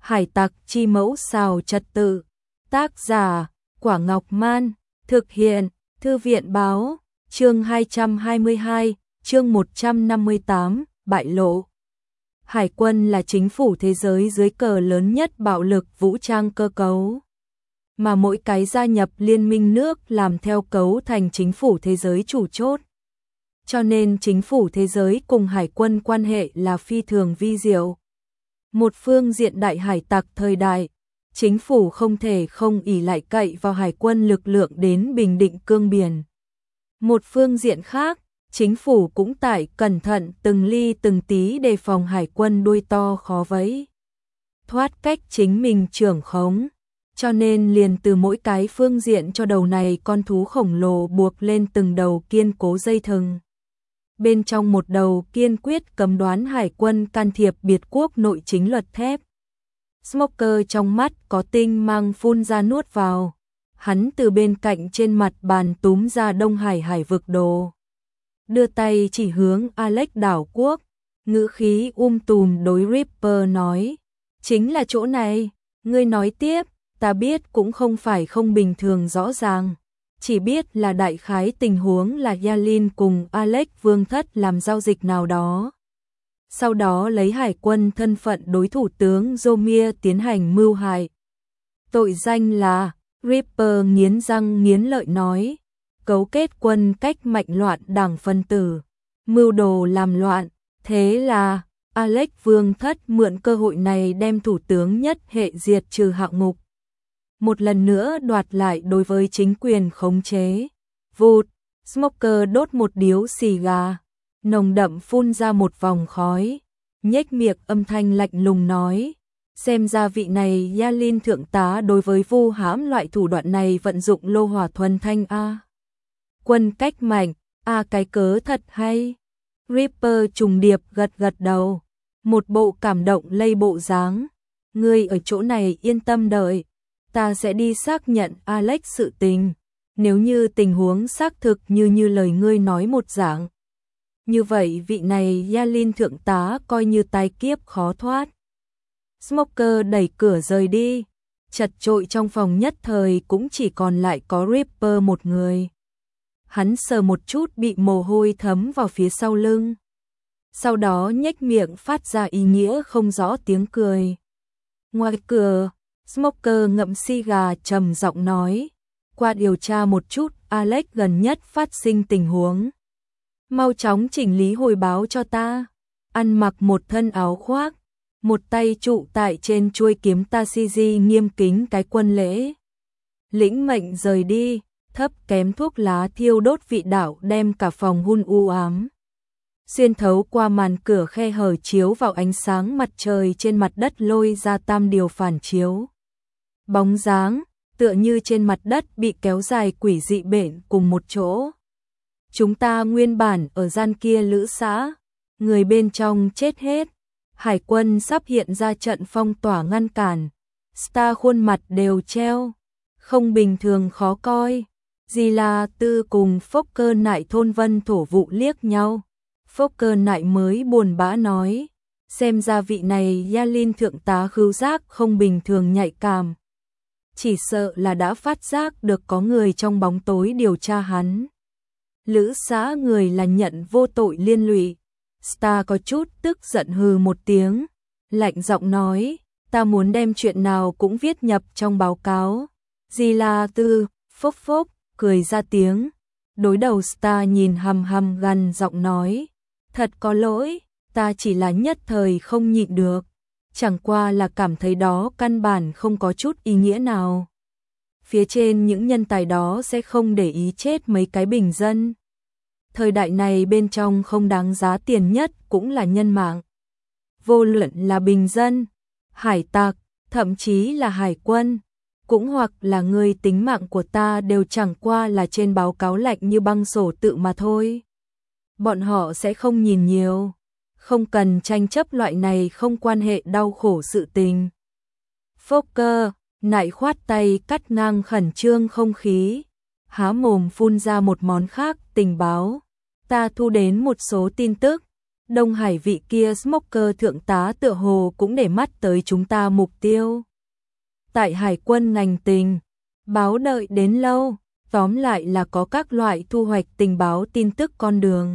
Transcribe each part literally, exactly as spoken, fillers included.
Hải tặc chi mẫu xào trật tự. Tác giả, Quả Ngọc Man. Thực hiện, Thư viện Báo. Chương hai trăm hai mươi hai, chương một trăm năm mươi tám, bại lộ. Hải quân là chính phủ thế giới dưới cờ lớn nhất bạo lực vũ trang cơ cấu. Mà mỗi cái gia nhập liên minh nước làm theo cấu thành chính phủ thế giới chủ chốt. Cho nên chính phủ thế giới cùng hải quân quan hệ là phi thường vi diệu. Một phương diện đại hải tặc thời đại, chính phủ không thể không ỷ lại cậy vào hải quân lực lượng đến bình định cương biển. Một phương diện khác, chính phủ cũng tại cẩn thận từng ly từng tí đề phòng hải quân đuôi to khó vẫy. Thoát cách chính mình trưởng khống, cho nên liền từ mỗi cái phương diện cho đầu này con thú khổng lồ buộc lên từng đầu kiên cố dây thừng. Bên trong một đầu kiên quyết cấm đoán hải quân can thiệp biệt quốc nội chính luật thép. Smoker trong mắt có tinh mang phun ra nuốt vào. Hắn từ bên cạnh trên mặt bàn túm ra Đông Hải hải vực đồ. Đưa tay chỉ hướng Alex đảo quốc. Ngữ khí um tùm đối Ripper nói. Chính là chỗ này. Ngươi nói tiếp. Ta biết cũng không phải không bình thường rõ ràng. Chỉ biết là đại khái tình huống là Yalin cùng Alex Vương Thất làm giao dịch nào đó. Sau đó lấy hải quân thân phận đối thủ tướng Zomir tiến hành mưu hại. Tội danh là, Ripper nghiến răng nghiến lợi nói, cấu kết quân cách mạnh loạn đảng phân tử, mưu đồ làm loạn. Thế là, Alex Vương Thất mượn cơ hội này đem thủ tướng nhất hệ diệt trừ hạng mục. Một lần nữa đoạt lại đối với chính quyền khống chế. Vụt, Smoker đốt một điếu xì gà, nồng đậm phun ra một vòng khói, nhếch miệng âm thanh lạnh lùng nói, xem ra vị này Yalin thượng tá đối với vu hãm loại thủ đoạn này vận dụng lô hỏa thuần thanh a. Quân cách mạnh, a cái cớ thật hay. Ripper trùng điệp gật gật đầu, một bộ cảm động lây bộ dáng. Ngươi ở chỗ này yên tâm đợi, ta sẽ đi xác nhận Alex sự tình, nếu như tình huống xác thực như như lời ngươi nói một dạng. Như vậy vị này Yalin thượng tá coi như tai kiếp khó thoát. Smoker đẩy cửa rời đi, chật chội trong phòng nhất thời cũng chỉ còn lại có Ripper một người. Hắn sờ một chút bị mồ hôi thấm vào phía sau lưng. Sau đó nhếch miệng phát ra ý nghĩa không rõ tiếng cười. Ngoài cửa, Smoker ngậm xì gà trầm giọng nói, qua điều tra một chút Alex gần nhất phát sinh tình huống. Mau chóng chỉnh lý hồi báo cho ta. Ăn mặc một thân áo khoác, một tay trụ tại trên chuôi kiếm Tasiji nghiêm kính cái quân lễ. Lĩnh mệnh rời đi, thấp kém thuốc lá thiêu đốt vị đạo đem cả phòng hun u ám. Xuyên thấu qua màn cửa khe hở chiếu vào ánh sáng mặt trời trên mặt đất lôi ra tam điều phản chiếu. Bóng dáng, tựa như trên mặt đất bị kéo dài quỷ dị bện cùng một chỗ. Chúng ta nguyên bản ở gian kia lữ xã, người bên trong chết hết. Hải quân sắp hiện ra trận phong tỏa ngăn cản. Star khuôn mặt đều treo, không bình thường khó coi. Dì là tư cùng Fokker nại thôn vân thổ vụ liếc nhau. Fokker nại mới buồn bã nói, xem ra vị này Yalin thượng tá khứu giác không bình thường nhạy cảm. Chỉ sợ là đã phát giác được có người trong bóng tối điều tra hắn. Lữ xã người là nhận vô tội liên lụy. Star có chút tức giận hừ một tiếng, lạnh giọng nói, ta muốn đem chuyện nào cũng viết nhập trong báo cáo. Dì là tư, phốc phốc, cười ra tiếng. Đối đầu Star nhìn hầm hầm gằn giọng nói, thật có lỗi, ta chỉ là nhất thời không nhịn được. Chẳng qua là cảm thấy đó căn bản không có chút ý nghĩa nào. Phía trên những nhân tài đó sẽ không để ý chết mấy cái bình dân. Thời đại này bên trong không đáng giá tiền nhất cũng là nhân mạng. Vô luận là bình dân, hải tặc, thậm chí là hải quân, cũng hoặc là người tính mạng của ta đều chẳng qua là trên báo cáo lạnh như băng sổ tự mà thôi. Bọn họ sẽ không nhìn nhiều. Không cần tranh chấp loại này không quan hệ đau khổ sự tình. Fokker nại khoát tay cắt ngang khẩn trương không khí, há mồm phun ra một món khác tình báo. Ta thu đến một số tin tức, Đông Hải vị kia smoker thượng tá tựa hồ cũng để mắt tới chúng ta mục tiêu. Tại Hải quân ngành tình báo đợi đến lâu, tóm lại là có các loại thu hoạch tình báo tin tức con đường.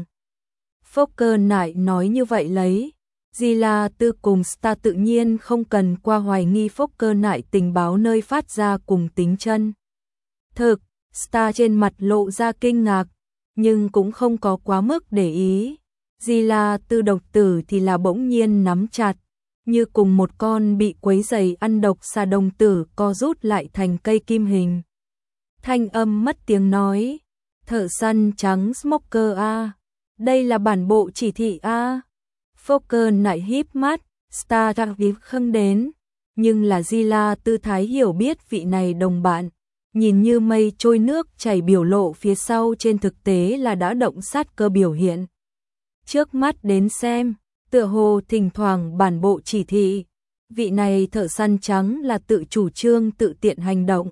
Fokker nại nói như vậy lấy. Zila Tư cùng Star tự nhiên không cần qua hoài nghi Fokker nại tình báo nơi phát ra cùng tính chân thực. Star trên mặt lộ ra kinh ngạc, nhưng cũng không có quá mức để ý. Zila Tư độc tử thì là bỗng nhiên nắm chặt, như cùng một con bị quấy rầy ăn độc xà đồng tử co rút lại thành cây kim hình. Thanh âm mất tiếng nói, thợ săn trắng smoker a, đây là bản bộ chỉ thị a. Fokker nại híp mắt, Star đặc biệt không đến, nhưng là Zila Tư thái hiểu biết vị này đồng bạn, nhìn như mây trôi nước chảy biểu lộ phía sau trên thực tế là đã động sát cơ biểu hiện. Trước mắt đến xem, tựa hồ thỉnh thoảng bản bộ chỉ thị, vị này thợ săn trắng là tự chủ trương tự tiện hành động.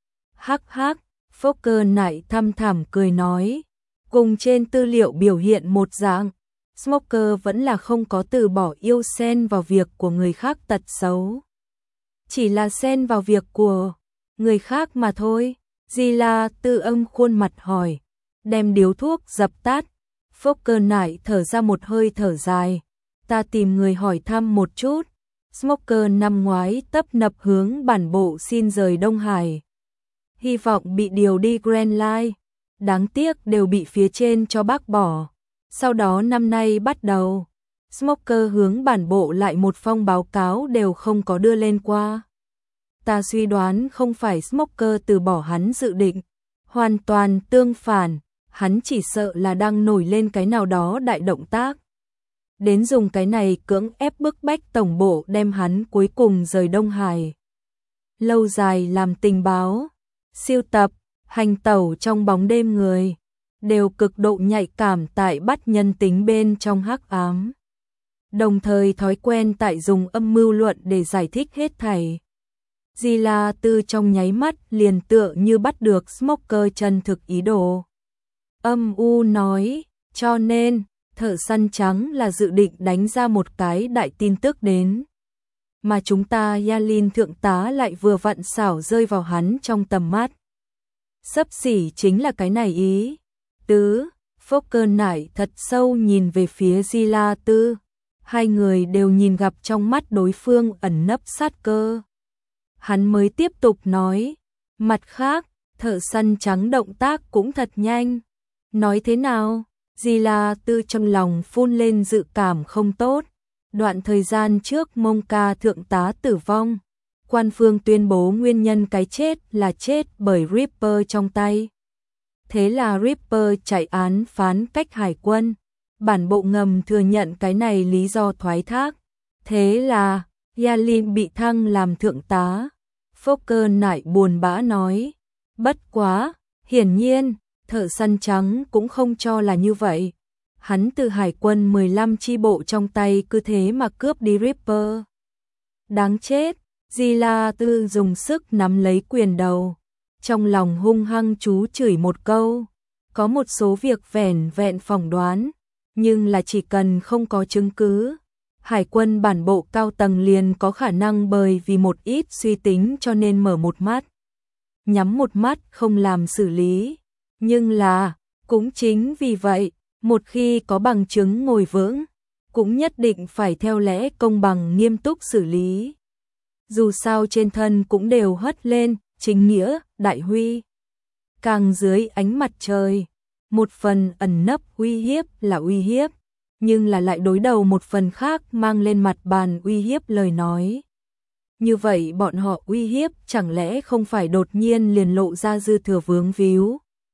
Hắc hắc, Fokker nại thăm thẳm cười nói, cùng trên tư liệu biểu hiện một dạng, Smoker vẫn là không có từ bỏ yêu xen vào việc của người khác tật xấu. Chỉ là xen vào việc của người khác mà thôi. Zila Tư âm khuôn mặt hỏi, đem điếu thuốc dập tắt. Fokker nại thở ra một hơi thở dài, ta tìm người hỏi thăm một chút. Smoker năm ngoái tấp nập hướng bản bộ xin rời Đông Hải, hy vọng bị điều đi Grand Line, đáng tiếc đều bị phía trên cho bác bỏ. Sau đó năm nay bắt đầu, Smoker hướng bản bộ lại một phong báo cáo đều không có đưa lên qua. Ta suy đoán không phải Smoker từ bỏ hắn dự định, hoàn toàn tương phản, hắn chỉ sợ là đang nổi lên cái nào đó đại động tác. Đến dùng cái này cưỡng ép bức bách tổng bộ đem hắn cuối cùng rời Đông Hải. Lâu dài làm tình báo, siêu tập, hành tẩu trong bóng đêm người, đều cực độ nhạy cảm tại bắt nhân tính bên trong hắc ám. Đồng thời thói quen tại dùng âm mưu luận để giải thích hết thảy. Zila Tư trong nháy mắt liền tựa như bắt được Smoker chân thực ý đồ. Âm u nói, cho nên, thợ săn trắng là dự định đánh ra một cái đại tin tức đến. Mà chúng ta Yalin thượng tá lại vừa vặn xảo rơi vào hắn trong tầm mắt. Xấp xỉ chính là cái này ý. Tứ, Fokker nại thật sâu nhìn về phía Zila Tư. Hai người đều nhìn gặp trong mắt đối phương ẩn nấp sát cơ. Hắn mới tiếp tục nói, mặt khác, thợ săn trắng động tác cũng thật nhanh. Nói thế nào? Zila Tư trong lòng phun lên dự cảm không tốt. Đoạn thời gian trước Monka thượng tá tử vong, quan phương tuyên bố nguyên nhân cái chết là chết bởi Reaper trong tay. Thế là Reaper chạy án phán cách hải quân. Bản bộ ngầm thừa nhận cái này lý do thoái thác. Thế là Yalin bị thăng làm thượng tá. Fokker nại buồn bã nói, bất quá, hiển nhiên, thợ săn trắng cũng không cho là như vậy. Hắn từ hải quân mười lăm chi bộ trong tay cứ thế mà cướp đi Reaper. Đáng chết, Zila Tư dùng sức nắm lấy quyền đầu. Trong lòng hung hăng chú chửi một câu. Có một số việc vẻn vẹn phỏng đoán, nhưng là chỉ cần không có chứng cứ. Hải quân bản bộ cao tầng liền có khả năng bởi vì một ít suy tính cho nên mở một mắt, nhắm một mắt không làm xử lý. Nhưng là, cũng chính vì vậy, một khi có bằng chứng ngồi vững, cũng nhất định phải theo lẽ công bằng nghiêm túc xử lý. Dù sao trên thân cũng đều hất lên, chính nghĩa, đại huy. Càng dưới ánh mặt trời, một phần ẩn nấp uy hiếp là uy hiếp, nhưng là lại đối đầu một phần khác mang lên mặt bàn uy hiếp lời nói. Như vậy bọn họ uy hiếp chẳng lẽ không phải đột nhiên liền lộ ra dư thừa vướng víu.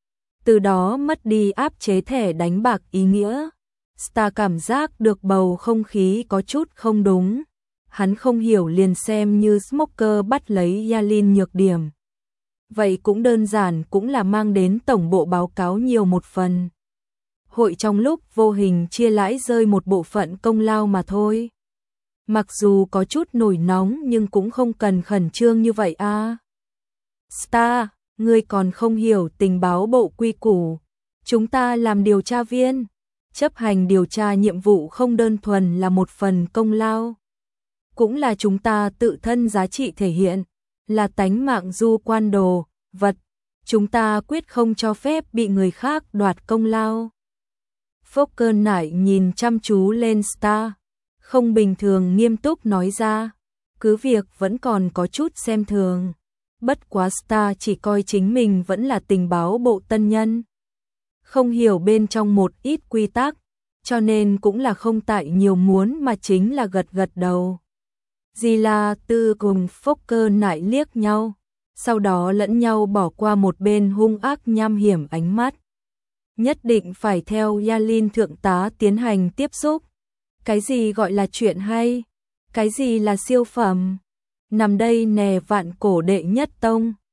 Từ đó mất đi áp chế thẻ đánh bạc ý nghĩa. Star cảm giác được bầu không khí có chút không đúng. Hắn không hiểu liền xem như Smoker bắt lấy Yalin nhược điểm. Vậy cũng đơn giản cũng là mang đến tổng bộ báo cáo nhiều một phần. Hội trong lúc vô hình chia lãi rơi một bộ phận công lao mà thôi. Mặc dù có chút nổi nóng nhưng cũng không cần khẩn trương như vậy a. À. Star, ngươi còn không hiểu tình báo bộ quy củ. Chúng ta làm điều tra viên, chấp hành điều tra nhiệm vụ không đơn thuần là một phần công lao, cũng là chúng ta tự thân giá trị thể hiện, là tánh mạng du quan đồ, vật, chúng ta quyết không cho phép bị người khác đoạt công lao. Fokker nải nhìn chăm chú lên Star, không bình thường nghiêm túc nói ra, cứ việc vẫn còn có chút xem thường. Bất quá Star chỉ coi chính mình vẫn là tình báo bộ tân nhân, không hiểu bên trong một ít quy tắc, cho nên cũng là không tại nhiều muốn mà chính là gật gật đầu. Di La Tư cùng Fokker nải liếc nhau, sau đó lẫn nhau bỏ qua một bên hung ác nham hiểm ánh mắt. Nhất định phải theo Yalin thượng tá tiến hành tiếp xúc. Cái gì gọi là chuyện hay? Cái gì là siêu phẩm? Nằm đây nè vạn cổ đệ nhất tông.